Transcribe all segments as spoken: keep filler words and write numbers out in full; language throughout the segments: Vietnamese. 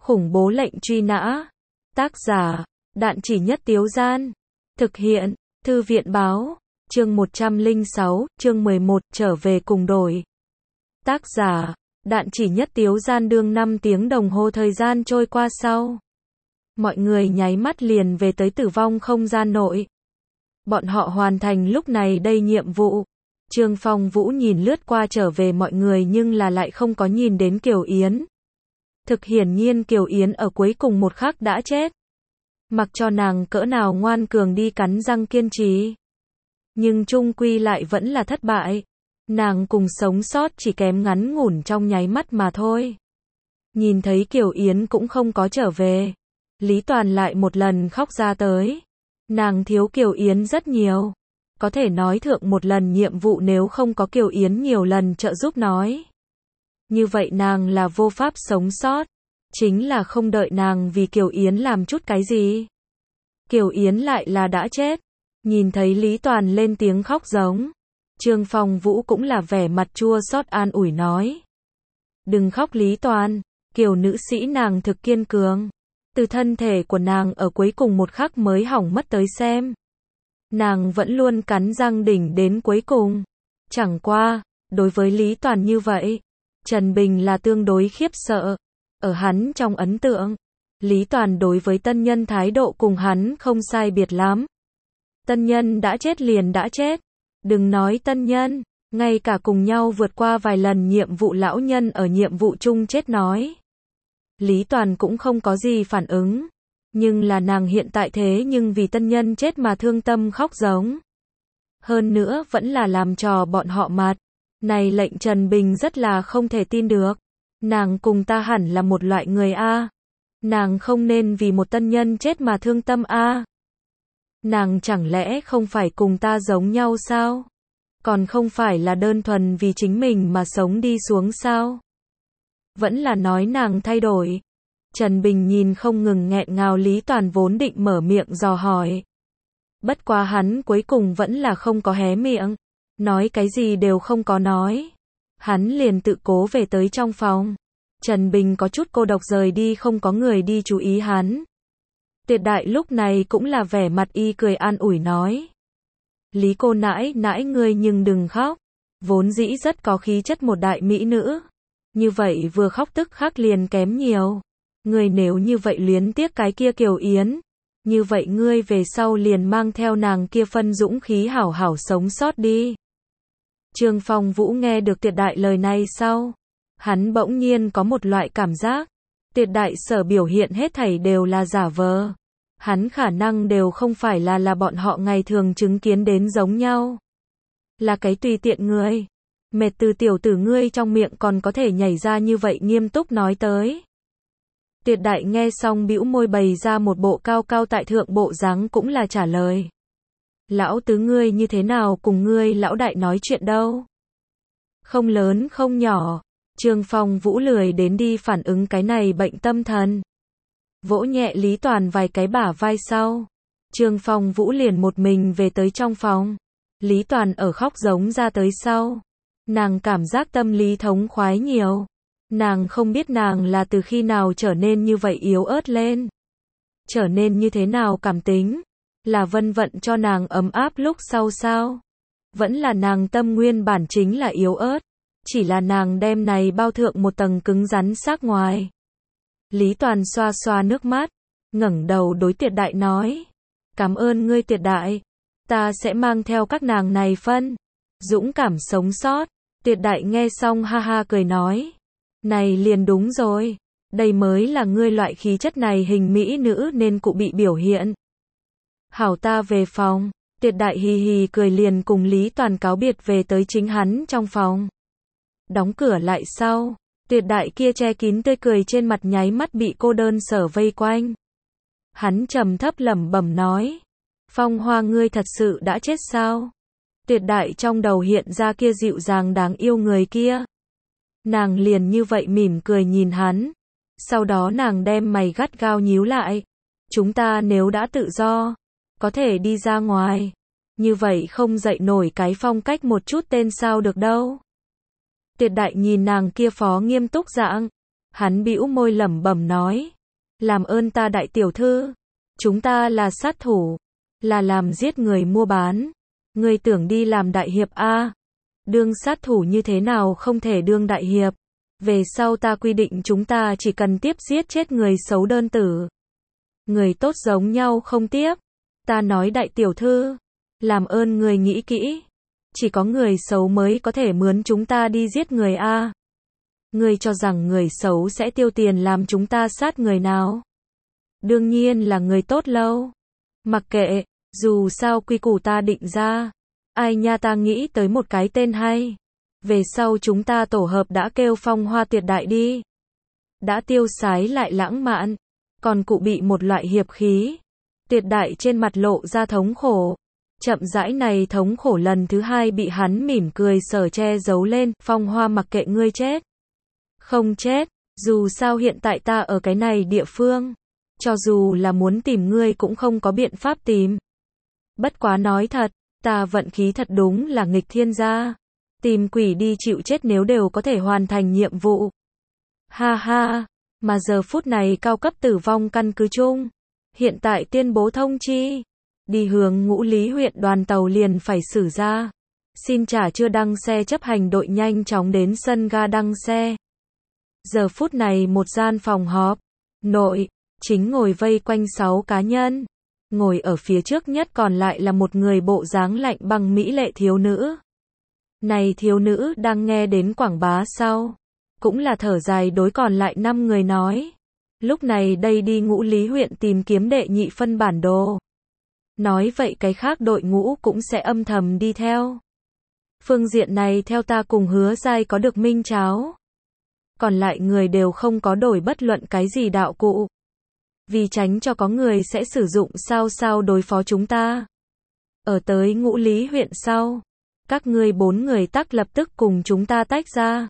Khủng bố lệnh truy nã. Tác giả, Đạn Chỉ Nhất Tiếu Gian. Thực hiện, Thư viện báo. Chương một trăm lẻ sáu, chương mười một, trở về cùng đổi. Tác giả, Đạn Chỉ Nhất Tiếu Gian. Đương năm tiếng đồng hồ thời gian trôi qua sau, mọi người nháy mắt liền về tới tử vong không gian nội. Bọn họ hoàn thành lúc này đây nhiệm vụ. Trương Phong Vũ nhìn lướt qua trở về mọi người nhưng là lại không có nhìn đến Kiều Yến. Thực hiển nhiên Kiều Yến ở cuối cùng một khắc đã chết. Mặc cho nàng cỡ nào ngoan cường đi cắn răng kiên trì, nhưng chung quy lại vẫn là thất bại. Nàng cùng sống sót chỉ kém ngắn ngủn trong nháy mắt mà thôi. Nhìn thấy Kiều Yến cũng không có trở về, Lý Toàn lại một lần khóc ra tới. Nàng thiếu Kiều Yến rất nhiều. Có thể nói thượng một lần nhiệm vụ nếu không có Kiều Yến nhiều lần trợ giúp nói, như vậy nàng là vô pháp sống sót. Chính là không đợi nàng vì Kiều Yến làm chút cái gì, Kiều Yến lại là đã chết. Nhìn thấy Lý Toàn lên tiếng khóc giống, Trương Phong Vũ cũng là vẻ mặt chua xót an ủi nói. Đừng khóc Lý Toàn, Kiều nữ sĩ nàng thực kiên cường. Từ thân thể của nàng ở cuối cùng một khắc mới hỏng mất tới xem, nàng vẫn luôn cắn răng đỉnh đến cuối cùng. Chẳng qua, đối với Lý Toàn như vậy, Trần Bình là tương đối khiếp sợ. Ở hắn trong ấn tượng, Lý Toàn đối với Tân Nhân thái độ cùng hắn không sai biệt lắm. Tân Nhân đã chết liền đã chết. Đừng nói Tân Nhân, ngay cả cùng nhau vượt qua vài lần nhiệm vụ lão nhân ở nhiệm vụ chung chết nói, Lý Toàn cũng không có gì phản ứng. Nhưng là nàng hiện tại thế nhưng vì Tân Nhân chết mà thương tâm khóc giống. Hơn nữa vẫn là làm trò bọn họ mặt. Này lệnh Trần Bình rất là không thể tin được. Nàng cùng ta hẳn là một loại người A. Nàng không nên vì một Tân Nhân chết mà thương tâm A. Nàng chẳng lẽ không phải cùng ta giống nhau sao? Còn không phải là đơn thuần vì chính mình mà sống đi xuống sao? Vẫn là nói nàng thay đổi. Trần Bình nhìn không ngừng nghẹn ngào Lý Toàn vốn định mở miệng dò hỏi. Bất quá hắn cuối cùng vẫn là không có hé miệng. Nói cái gì đều không có nói. Hắn liền tự cố về tới trong phòng. Trần Bình có chút cô độc rời đi, không có người đi chú ý hắn. Tuyệt Đại lúc này cũng là vẻ mặt y cười an ủi nói. Lý cô nãi nãi ngươi nhưng đừng khóc. Vốn dĩ rất có khí chất một đại mỹ nữ. Như vậy vừa khóc tức khắc liền kém nhiều. Ngươi nếu như vậy luyến tiếc cái kia Kiều Yến, như vậy ngươi về sau liền mang theo nàng kia phân dũng khí hảo hảo sống sót đi. Trương Phong Vũ nghe được Tuyệt Đại lời này sau, hắn bỗng nhiên có một loại cảm giác, Tuyệt Đại sở biểu hiện hết thảy đều là giả vờ. Hắn khả năng đều không phải là là bọn họ ngày thường chứng kiến đến giống nhau. Là cái tùy tiện người. Mệt từ tiểu tử ngươi trong miệng còn có thể nhảy ra như vậy nghiêm túc nói tới. Tuyệt Đại nghe xong bĩu môi bày ra một bộ cao cao tại thượng bộ dáng cũng là trả lời. Lão tứ ngươi như thế nào cùng ngươi lão đại nói chuyện đâu? Không lớn không nhỏ. Trương Phong Vũ lười đến đi phản ứng cái này bệnh tâm thần. Vỗ nhẹ Lý Toàn vài cái bả vai sau, Trương Phong Vũ liền một mình về tới trong phòng. Lý Toàn ở khóc giống ra tới sau, nàng cảm giác tâm lý thống khoái nhiều. Nàng không biết nàng là từ khi nào trở nên như vậy yếu ớt lên. Trở nên như thế nào cảm tính. Là vân vận cho nàng ấm áp lúc sau sao? Vẫn là nàng tâm nguyên bản chính là yếu ớt. Chỉ là nàng đem này bao thượng một tầng cứng rắn xác ngoài. Lý Toàn xoa xoa nước mắt, ngẩng đầu đối Tuyệt Đại nói. Cảm ơn ngươi Tuyệt Đại. Ta sẽ mang theo các nàng này phân dũng cảm sống sót. Tuyệt Đại nghe xong ha ha cười nói. Này liền đúng rồi. Đây mới là ngươi loại khí chất này hình mỹ nữ nên cụ bị biểu hiện. Hảo ta về phòng. Tuyệt Đại hì hì cười liền cùng Lý Toàn cáo biệt về tới chính hắn trong phòng. Đóng cửa lại sau, Tuyệt Đại kia che kín tươi cười trên mặt nháy mắt bị cô đơn sở vây quanh. Hắn trầm thấp lẩm bẩm nói. Phong Hoa ngươi thật sự đã chết sao? Tuyệt Đại trong đầu hiện ra kia dịu dàng đáng yêu người kia. Nàng liền như vậy mỉm cười nhìn hắn. Sau đó nàng đem mày gắt gao nhíu lại. Chúng ta nếu đã tự do, có thể đi ra ngoài. Như vậy không dậy nổi cái phong cách một chút tên sao được đâu. Tuyệt Đại nhìn nàng kia phó nghiêm túc dạng, Hắn bĩu môi lẩm bẩm nói. Làm ơn ta đại tiểu thư. Chúng ta là sát thủ. Là làm giết người mua bán. Ngươi tưởng đi làm đại hiệp a? Đương sát thủ như thế nào không thể đương đại hiệp. Về sau ta quy định chúng ta chỉ cần tiếp giết chết người xấu đơn tử. Người tốt giống nhau không tiếp. Ta nói đại tiểu thư. Làm ơn người nghĩ kỹ. Chỉ có người xấu mới có thể mướn chúng ta đi giết người a. Ngươi cho rằng người xấu sẽ tiêu tiền làm chúng ta sát người nào? Đương nhiên là người tốt lâu. Mặc kệ, dù sao quy củ ta định ra. Ai nha ta nghĩ tới một cái tên hay. Về sau chúng ta tổ hợp đã kêu phong hoa tuyệt đại đi. Đã tiêu sái lại lãng mạn. Còn cụ bị một loại hiệp khí. Tuyệt đại trên mặt lộ ra thống khổ. Chậm rãi này thống khổ lần thứ hai bị hắn mỉm cười sở che giấu lên. Phong hoa mặc kệ ngươi chết. Không chết. Dù sao hiện tại ta ở cái này địa phương. Cho dù là muốn tìm ngươi cũng không có biện pháp tìm. Bất quá nói thật. Ta vận khí thật đúng là nghịch thiên gia. Tìm quỷ đi chịu chết nếu đều có thể hoàn thành nhiệm vụ. Ha ha. Mà giờ phút này cao cấp tử vong căn cứ chung. Hiện tại tuyên bố thông chi. Đi hướng Ngũ Lý huyện đoàn tàu liền phải xử ra. Xin trả chưa đăng xe chấp hành đội nhanh chóng đến sân ga đăng xe. Giờ phút này một gian phòng họp. Nội. Chính ngồi vây quanh sáu cá nhân. Ngồi ở phía trước nhất còn lại là một người bộ dáng lạnh băng mỹ lệ thiếu nữ. Này thiếu nữ đang nghe đến quảng bá sau. Cũng là thở dài đối còn lại năm người nói. Lúc này đây đi Ngũ Lý huyện tìm kiếm đệ nhị phân bản đồ. Nói vậy cái khác đội ngũ cũng sẽ âm thầm đi theo. Phương diện này theo ta cùng Hứa Giai có được minh cháo. Còn lại người đều không có đổi bất luận cái gì đạo cụ. Vì tránh cho có người sẽ sử dụng sao sao đối phó chúng ta. Ở tới Ngũ Lý huyện sau. Các ngươi bốn người tắc lập tức cùng chúng ta tách ra.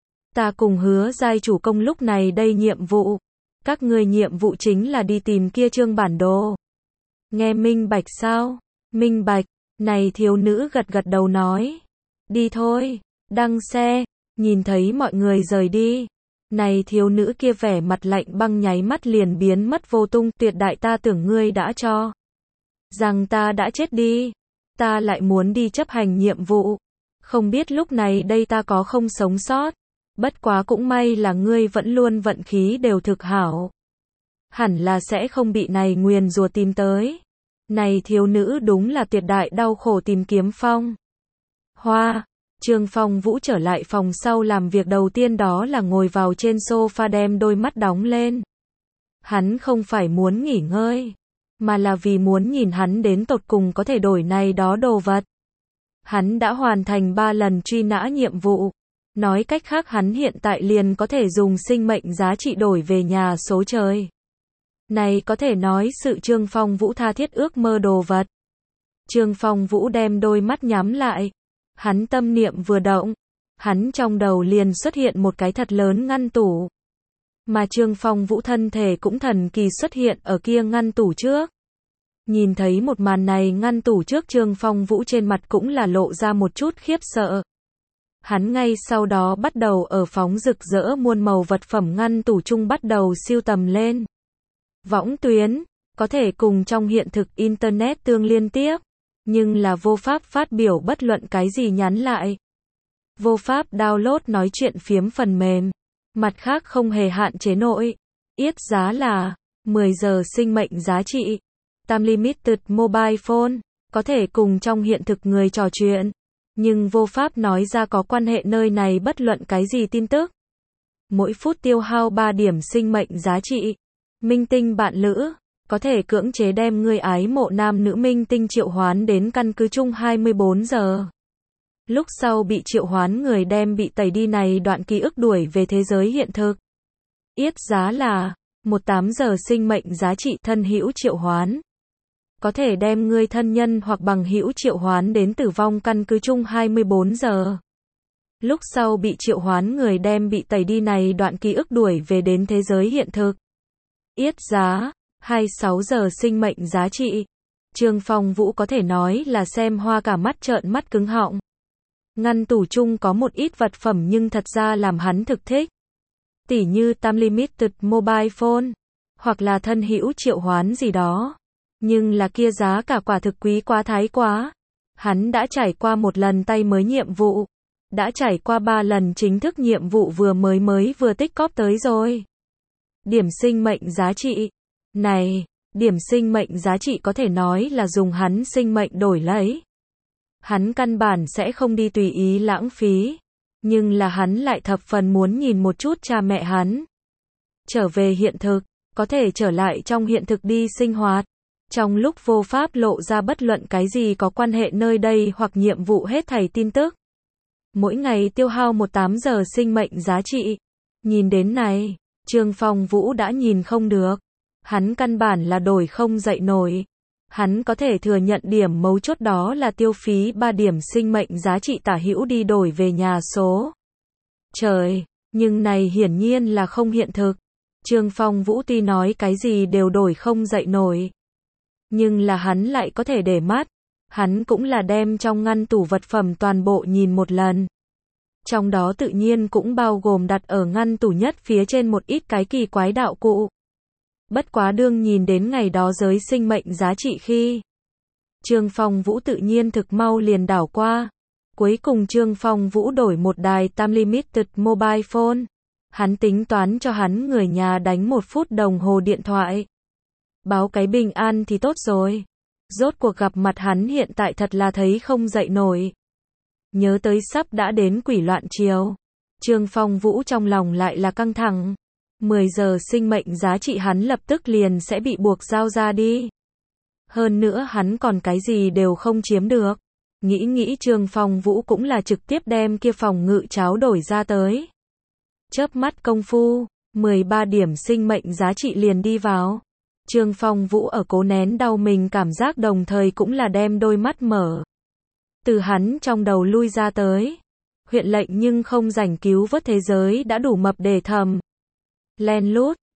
Ta cùng Hứa Giai chủ công lúc này đây nhiệm vụ. Các ngươi nhiệm vụ chính là đi tìm kia trương bản đồ. Nghe minh bạch sao? Minh bạch. Này thiếu nữ gật gật đầu nói. Đi thôi. Đăng xe. Nhìn thấy mọi người rời đi. Này thiếu nữ kia vẻ mặt lạnh băng nháy mắt liền biến mất vô tung. Tuyệt đại ta tưởng ngươi đã cho. Rằng ta đã chết đi. Ta lại muốn đi chấp hành nhiệm vụ. Không biết lúc này đây ta có không sống sót. Bất quá cũng may là ngươi vẫn luôn vận khí đều thực hảo. Hẳn là sẽ không bị này nguyền rủa tìm tới. Này thiếu nữ đúng là tuyệt đại đau khổ tìm kiếm phong. Hoa. Trương Phong Vũ trở lại phòng sau làm việc đầu tiên đó là ngồi vào trên sofa đem đôi mắt đóng lên. Hắn không phải muốn nghỉ ngơi. Mà là vì muốn nhìn hắn đến tột cùng có thể đổi này đó đồ vật. Hắn đã hoàn thành ba lần truy nã nhiệm vụ. Nói cách khác hắn hiện tại liền có thể dùng sinh mệnh giá trị đổi về nhà số trời. Này có thể nói sự Trương Phong Vũ tha thiết ước mơ đồ vật. Trương Phong Vũ đem đôi mắt nhắm lại. Hắn tâm niệm vừa động. Hắn trong đầu liền xuất hiện một cái thật lớn ngăn tủ. Mà Trương Phong Vũ thân thể cũng thần kỳ xuất hiện ở kia ngăn tủ trước. Nhìn thấy một màn này ngăn tủ trước Trương Phong Vũ trên mặt cũng là lộ ra một chút khiếp sợ. Hắn ngay sau đó bắt đầu ở phóng rực rỡ muôn màu vật phẩm ngăn tủ chung bắt đầu siêu tầm lên. Võng tuyến, có thể cùng trong hiện thực Internet tương liên tiếp, nhưng là vô pháp phát biểu bất luận cái gì nhắn lại. Vô pháp download nói chuyện phiếm phần mềm. Mặt khác không hề hạn chế nội. Yết giá là mười giờ sinh mệnh giá trị. Time limited mobile phone. Có thể cùng trong hiện thực người trò chuyện. Nhưng vô pháp nói ra có quan hệ nơi này bất luận cái gì tin tức. Mỗi phút tiêu hao ba điểm sinh mệnh giá trị. Minh tinh bạn lữ. Có thể cưỡng chế đem người ái mộ nam nữ minh tinh triệu hoán đến căn cứ chung hai mươi bốn giờ. Lúc sau bị triệu hoán người đem bị tẩy đi này đoạn ký ức đuổi về thế giới hiện thực. Yết giá là mười tám giờ sinh mệnh giá trị thân hữu triệu hoán. Có thể đem người thân nhân hoặc bằng hữu triệu hoán đến tử vong căn cứ chung hai mươi bốn giờ. Lúc sau bị triệu hoán người đem bị tẩy đi này đoạn ký ức đuổi về đến thế giới hiện thực. Yết giá hai mươi sáu giờ sinh mệnh giá trị. Trương Phong Vũ có thể nói là xem hoa cả mắt trợn mắt cứng họng. Ngăn tủ chung có một ít vật phẩm nhưng thật ra làm hắn thực thích. Tỉ như Time Limited Mobile Phone, hoặc là thân hữu triệu hoán gì đó. Nhưng là kia giá cả quả thực quý quá thái quá. Hắn đã trải qua một lần tay mới nhiệm vụ. Đã trải qua ba lần chính thức nhiệm vụ vừa mới mới vừa tích cóp tới rồi. Điểm sinh mệnh giá trị. Này, điểm sinh mệnh giá trị có thể nói là dùng hắn sinh mệnh đổi lấy. Hắn căn bản sẽ không đi tùy ý lãng phí. Nhưng là hắn lại thập phần muốn nhìn một chút cha mẹ hắn. Trở về hiện thực, có thể trở lại trong hiện thực đi sinh hoạt. Trong lúc vô pháp lộ ra bất luận cái gì có quan hệ nơi đây hoặc nhiệm vụ hết thảy tin tức. Mỗi ngày tiêu hao một tám giờ sinh mệnh giá trị. Nhìn đến này, Trương Phong Vũ đã nhìn không được. Hắn căn bản là đổi không dậy nổi. Hắn có thể thừa nhận điểm mấu chốt đó là tiêu phí ba điểm sinh mệnh giá trị tả hữu đi đổi về nhà số. Trời, nhưng này hiển nhiên là không hiện thực. Trương Phong Vũ tuy nói cái gì đều đổi không dậy nổi. Nhưng là hắn lại có thể để mắt. Hắn cũng là đem trong ngăn tủ vật phẩm toàn bộ nhìn một lần. Trong đó tự nhiên cũng bao gồm đặt ở ngăn tủ nhất phía trên một ít cái kỳ quái đạo cụ. Bất quá đương nhìn đến ngày đó giới sinh mệnh giá trị khi Trương Phong Vũ tự nhiên thực mau liền đảo qua. Cuối cùng Trương Phong Vũ đổi một đài Time Limited Mobile Phone. Hắn tính toán cho hắn người nhà đánh một phút đồng hồ điện thoại. Báo cái bình an thì tốt rồi. Rốt cuộc gặp mặt hắn hiện tại thật là thấy không dậy nổi. Nhớ tới sắp đã đến quỷ loạn chiều. Trương Phong Vũ trong lòng lại là căng thẳng. mười giờ sinh mệnh giá trị hắn lập tức liền sẽ bị buộc giao ra đi. Hơn nữa hắn còn cái gì đều không chiếm được. Nghĩ nghĩ Trương Phong Vũ cũng là trực tiếp đem kia phòng ngự cháo đổi ra tới. Chớp mắt công phu, mười ba điểm sinh mệnh giá trị liền đi vào. Trương Phong Vũ ở cố nén đau mình cảm giác đồng thời cũng là đem đôi mắt mở. Từ hắn trong đầu lui ra tới. Huyện lệnh nhưng không rảnh cứu vớt thế giới đã đủ mập để thầm. Len lút,